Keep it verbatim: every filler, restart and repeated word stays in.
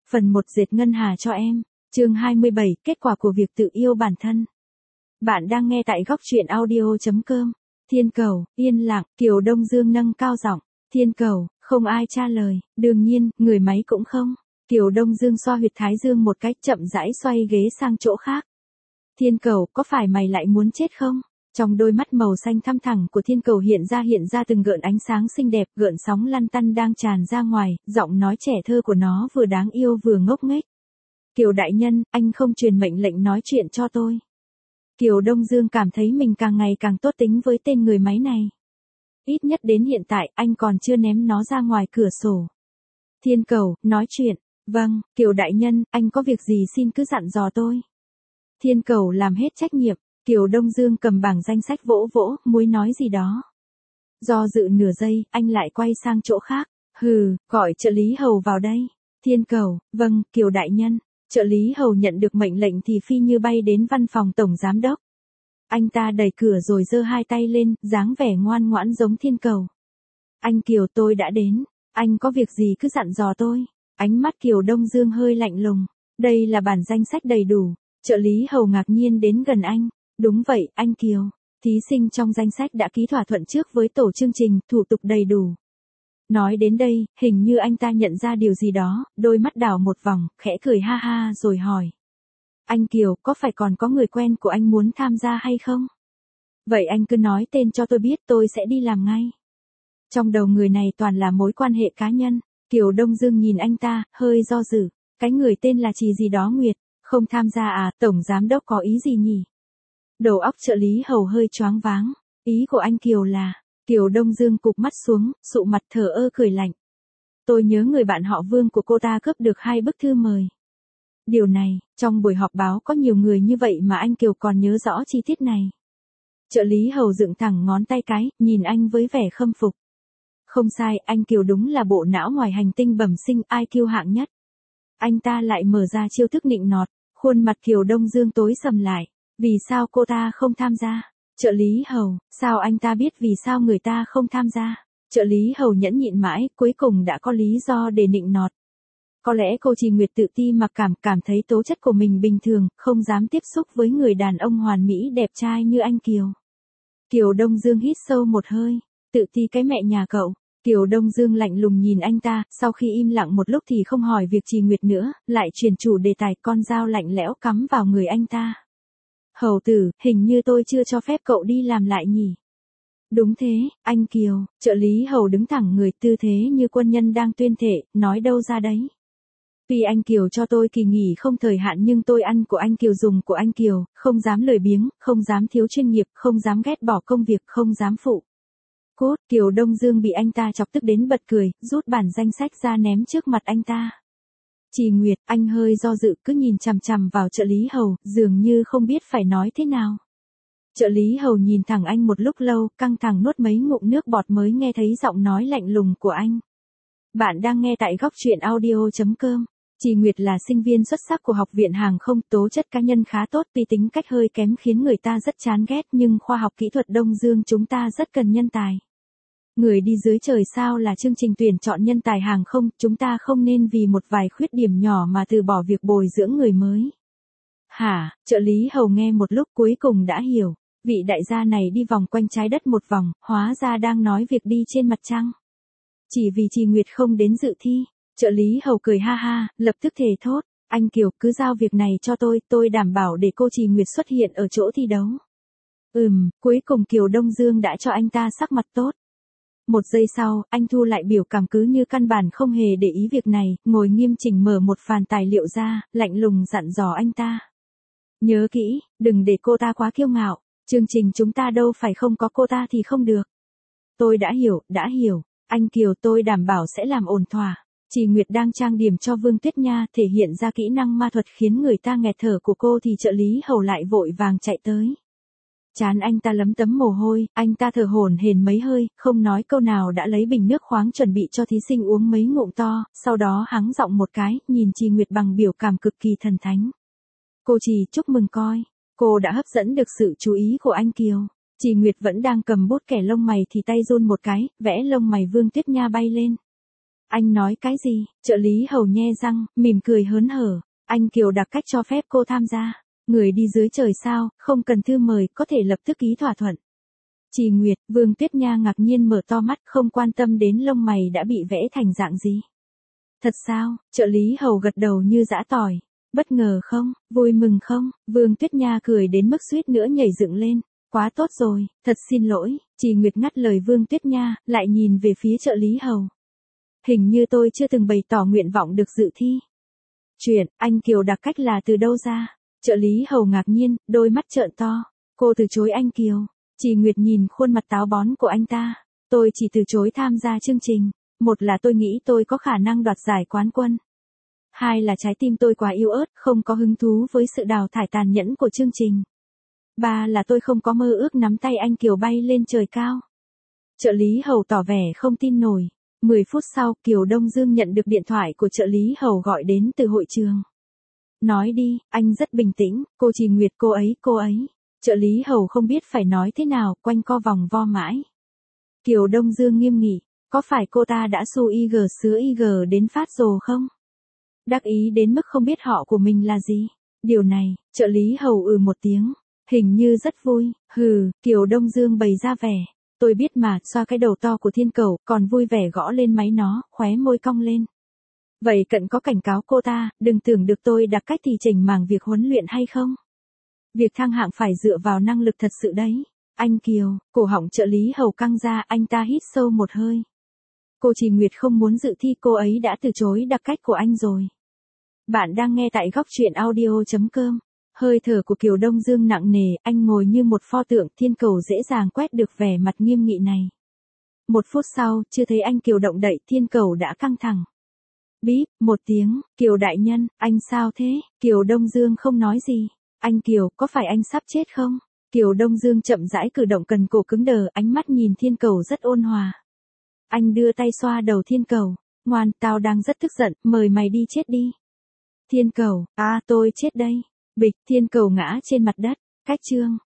Phần một dệt ngân hà cho em. Chương hai mươi bảy, kết quả của việc tự yêu bản thân. Bạn đang nghe tại góc truyện audio chấm com. Thiên cầu, yên lặng, Kiều Đông Dương nâng cao giọng. Thiên cầu, không ai trả lời, đương nhiên, người máy cũng không. Kiều Đông Dương xoa huyệt thái dương một cách chậm rãi xoay ghế sang chỗ khác. Thiên cầu, có phải mày lại muốn chết không? Trong đôi mắt màu xanh thăm thẳng của thiên cầu hiện ra hiện ra từng gợn ánh sáng xinh đẹp, gợn sóng lăn tăn đang tràn ra ngoài, giọng nói trẻ thơ của nó vừa đáng yêu vừa ngốc nghếch. Kiều đại nhân, anh không truyền mệnh lệnh nói chuyện cho tôi. Kiều Đông Dương cảm thấy mình càng ngày càng tốt tính với tên người máy này. Ít nhất đến hiện tại, anh còn chưa ném nó ra ngoài cửa sổ. Thiên cầu, nói chuyện. Vâng, Kiều đại nhân, anh có việc gì xin cứ dặn dò tôi. Thiên cầu làm hết trách nhiệm. Kiều Đông Dương cầm bảng danh sách vỗ vỗ, muốn nói gì đó. Do dự nửa giây, anh lại quay sang chỗ khác. Hừ, gọi trợ lý hầu vào đây. Thiên cầu, vâng, Kiều đại nhân. Trợ lý hầu nhận được mệnh lệnh thì phi như bay đến văn phòng tổng giám đốc. Anh ta đẩy cửa rồi giơ hai tay lên, dáng vẻ ngoan ngoãn giống thiên cầu. Anh Kiều, tôi đã đến. Anh có việc gì cứ dặn dò tôi. Ánh mắt Kiều Đông Dương hơi lạnh lùng. Đây là bản danh sách đầy đủ. Trợ lý hầu ngạc nhiên đến gần anh. Đúng vậy, anh Kiều. Thí sinh trong danh sách đã ký thỏa thuận trước với tổ chương trình, thủ tục đầy đủ. Nói đến đây, hình như anh ta nhận ra điều gì đó, đôi mắt đảo một vòng, khẽ cười ha ha rồi hỏi. Anh Kiều, có phải còn có người quen của anh muốn tham gia hay không? Vậy anh cứ nói tên cho tôi biết, tôi sẽ đi làm ngay. Trong đầu người này toàn là mối quan hệ cá nhân. Kiều Đông Dương nhìn anh ta, hơi do dự. Cái người tên là Trì gì đó Nguyệt, không tham gia à, tổng giám đốc có ý gì nhỉ? Đầu óc trợ lý hầu hơi choáng váng. Ý của anh Kiều là, Kiều Đông Dương cụp mắt xuống, sụ mặt thờ ơ cười lạnh. Tôi nhớ người bạn họ Vương của cô ta cướp được hai bức thư mời. Điều này, trong buổi họp báo có nhiều người như vậy mà anh Kiều còn nhớ rõ chi tiết này. Trợ lý hầu dựng thẳng ngón tay cái, nhìn anh với vẻ khâm phục. Không sai, anh Kiều đúng là bộ não ngoài hành tinh bẩm sinh i kiu hạng nhất. Anh ta lại mở ra chiêu thức nịnh nọt, khuôn mặt Kiều Đông Dương tối sầm lại. Vì sao cô ta không tham gia? Trợ lý hầu, sao anh ta biết vì sao người ta không tham gia? Trợ lý hầu nhẫn nhịn mãi, cuối cùng đã có lý do để nịnh nọt. Có lẽ cô Trì Nguyệt tự ti mặc cảm, cảm thấy tố chất của mình bình thường, không dám tiếp xúc với người đàn ông hoàn mỹ đẹp trai như anh Kiều. Kiều Đông Dương hít sâu một hơi, tự ti cái mẹ nhà cậu. Kiều Đông Dương lạnh lùng nhìn anh ta, sau khi im lặng một lúc thì không hỏi việc Trì Nguyệt nữa, lại chuyển chủ đề tài, con dao lạnh lẽo cắm vào người anh ta. Hầu tử, hình như tôi chưa cho phép cậu đi làm lại nhỉ? Đúng thế, anh Kiều. Trợ lý hầu đứng thẳng người, tư thế như quân nhân đang tuyên thệ, nói đâu ra đấy. Vì anh Kiều cho tôi kỳ nghỉ không thời hạn nhưng tôi ăn của anh Kiều dùng của anh Kiều, không dám lười biếng, không dám thiếu chuyên nghiệp, không dám ghét bỏ công việc, không dám phụ. Cốt, Kiều Đông Dương bị anh ta chọc tức đến bật cười, rút bản danh sách ra ném trước mặt anh ta. Trì Nguyệt, anh hơi do dự cứ nhìn chằm chằm vào trợ lý hầu, dường như không biết phải nói thế nào. Trợ lý hầu nhìn thẳng anh một lúc lâu, căng thẳng nuốt mấy ngụm nước bọt mới nghe thấy giọng nói lạnh lùng của anh. Bạn đang nghe tại góc truyện audio chấm com. Trì Nguyệt là sinh viên xuất sắc của Học viện Hàng không, tố chất cá nhân khá tốt, tuy tính cách hơi kém khiến người ta rất chán ghét nhưng khoa học kỹ thuật Đông Dương chúng ta rất cần nhân tài. Người đi dưới trời sao là chương trình tuyển chọn nhân tài hàng không, chúng ta không nên vì một vài khuyết điểm nhỏ mà từ bỏ việc bồi dưỡng người mới. Hả, trợ lý hầu nghe một lúc cuối cùng đã hiểu, vị đại gia này đi vòng quanh trái đất một vòng, hóa ra đang nói việc đi trên mặt trăng. Chỉ vì Trì Nguyệt không đến dự thi, trợ lý hầu cười ha ha, lập tức thề thốt, anh Kiều cứ giao việc này cho tôi, tôi đảm bảo để cô Trì Nguyệt xuất hiện ở chỗ thi đấu. Ừm, cuối cùng Kiều Đông Dương đã cho anh ta sắc mặt tốt. Một giây sau, anh thu lại biểu cảm cứ như căn bản không hề để ý việc này, ngồi nghiêm chỉnh mở một phàn tài liệu ra, lạnh lùng dặn dò anh ta. Nhớ kỹ, đừng để cô ta quá kiêu ngạo, chương trình chúng ta đâu phải không có cô ta thì không được. Tôi đã hiểu, đã hiểu, anh Kiều tôi đảm bảo sẽ làm ổn thỏa. Trì Nguyệt đang trang điểm cho Vương Tuyết Nha thể hiện ra kỹ năng ma thuật khiến người ta nghẹt thở của cô thì trợ lý hầu lại vội vàng chạy tới. Chán anh ta lấm tấm mồ hôi, anh ta thở hổn hển mấy hơi, không nói câu nào đã lấy bình nước khoáng chuẩn bị cho thí sinh uống mấy ngụm to, sau đó hắng giọng một cái, nhìn Trì Nguyệt bằng biểu cảm cực kỳ thần thánh. Cô Trì, chúc mừng coi, cô đã hấp dẫn được sự chú ý của anh Kiều. Trì Nguyệt vẫn đang cầm bút kẻ lông mày thì tay run một cái, vẽ lông mày Vương Tuyết Nha bay lên. Anh nói cái gì? Trợ lý hầu nhe răng, mỉm cười hớn hở. Anh Kiều đặc cách cho phép cô tham gia. Người đi dưới trời sao, không cần thư mời, có thể lập tức ký thỏa thuận. Trì Nguyệt, Vương Tuyết Nha ngạc nhiên mở to mắt, không quan tâm đến lông mày đã bị vẽ thành dạng gì. Thật sao? Trợ lý hầu gật đầu như giã tỏi. Bất ngờ không? Vui mừng không? Vương Tuyết Nha cười đến mức suýt nữa nhảy dựng lên. Quá tốt rồi, thật xin lỗi. Trì Nguyệt ngắt lời Vương Tuyết Nha, lại nhìn về phía trợ lý hầu. Hình như tôi chưa từng bày tỏ nguyện vọng được dự thi. Chuyện, anh Kiều đặc cách là từ đâu ra? Trợ lý hầu ngạc nhiên, đôi mắt trợn to. Cô từ chối anh Kiều. Trì Nguyệt nhìn khuôn mặt táo bón của anh ta. Tôi chỉ từ chối tham gia chương trình. Một là tôi nghĩ tôi có khả năng đoạt giải quán quân. Hai là trái tim tôi quá yếu ớt, không có hứng thú với sự đào thải tàn nhẫn của chương trình. Ba là tôi không có mơ ước nắm tay anh Kiều bay lên trời cao. Trợ lý hầu tỏ vẻ không tin nổi. Mười phút sau, Kiều Đông Dương nhận được điện thoại của trợ lý hầu gọi đến từ hội trường. Nói đi, anh rất bình tĩnh, cô Trì Nguyệt cô ấy, cô ấy. Trợ lý hầu không biết phải nói thế nào, quanh co vòng vo mãi. Kiều Đông Dương nghiêm nghị, có phải cô ta đã xu y gờ sứa y gờ đến phát rồ không? Đắc ý đến mức không biết họ của mình là gì. Điều này, trợ lý hầu ừ một tiếng, hình như rất vui. Hừ, Kiều Đông Dương bày ra vẻ. Tôi biết mà, xoa cái đầu to của thiên cầu, còn vui vẻ gõ lên máy nó, khóe môi cong lên. Vậy cận có cảnh cáo cô ta, đừng tưởng được tôi đặc cách thì chỉnh mảng việc huấn luyện hay không? Việc thăng hạng phải dựa vào năng lực thật sự đấy. Anh Kiều, cổ họng trợ lý hầu căng ra, anh ta hít sâu một hơi. Cô Trì Nguyệt không muốn dự thi, cô ấy đã từ chối đặc cách của anh rồi. Bạn đang nghe tại góc truyện audio.com. Hơi thở của Kiều Đông Dương nặng nề, anh ngồi như một pho tượng, thiên cầu dễ dàng quét được vẻ mặt nghiêm nghị này. Một phút sau, chưa thấy anh Kiều động đậy, thiên cầu đã căng thẳng. Bíp, một tiếng, Kiều đại nhân, anh sao thế? Kiều Đông Dương không nói gì. Anh Kiều, có phải anh sắp chết không? Kiều Đông Dương chậm rãi cử động cần cổ cứng đờ, ánh mắt nhìn thiên cầu rất ôn hòa. Anh đưa tay xoa đầu thiên cầu. Ngoan, tao đang rất tức giận, mời mày đi chết đi. Thiên cầu, à tôi chết đây. Bịch, thiên cầu ngã trên mặt đất. Cách chương.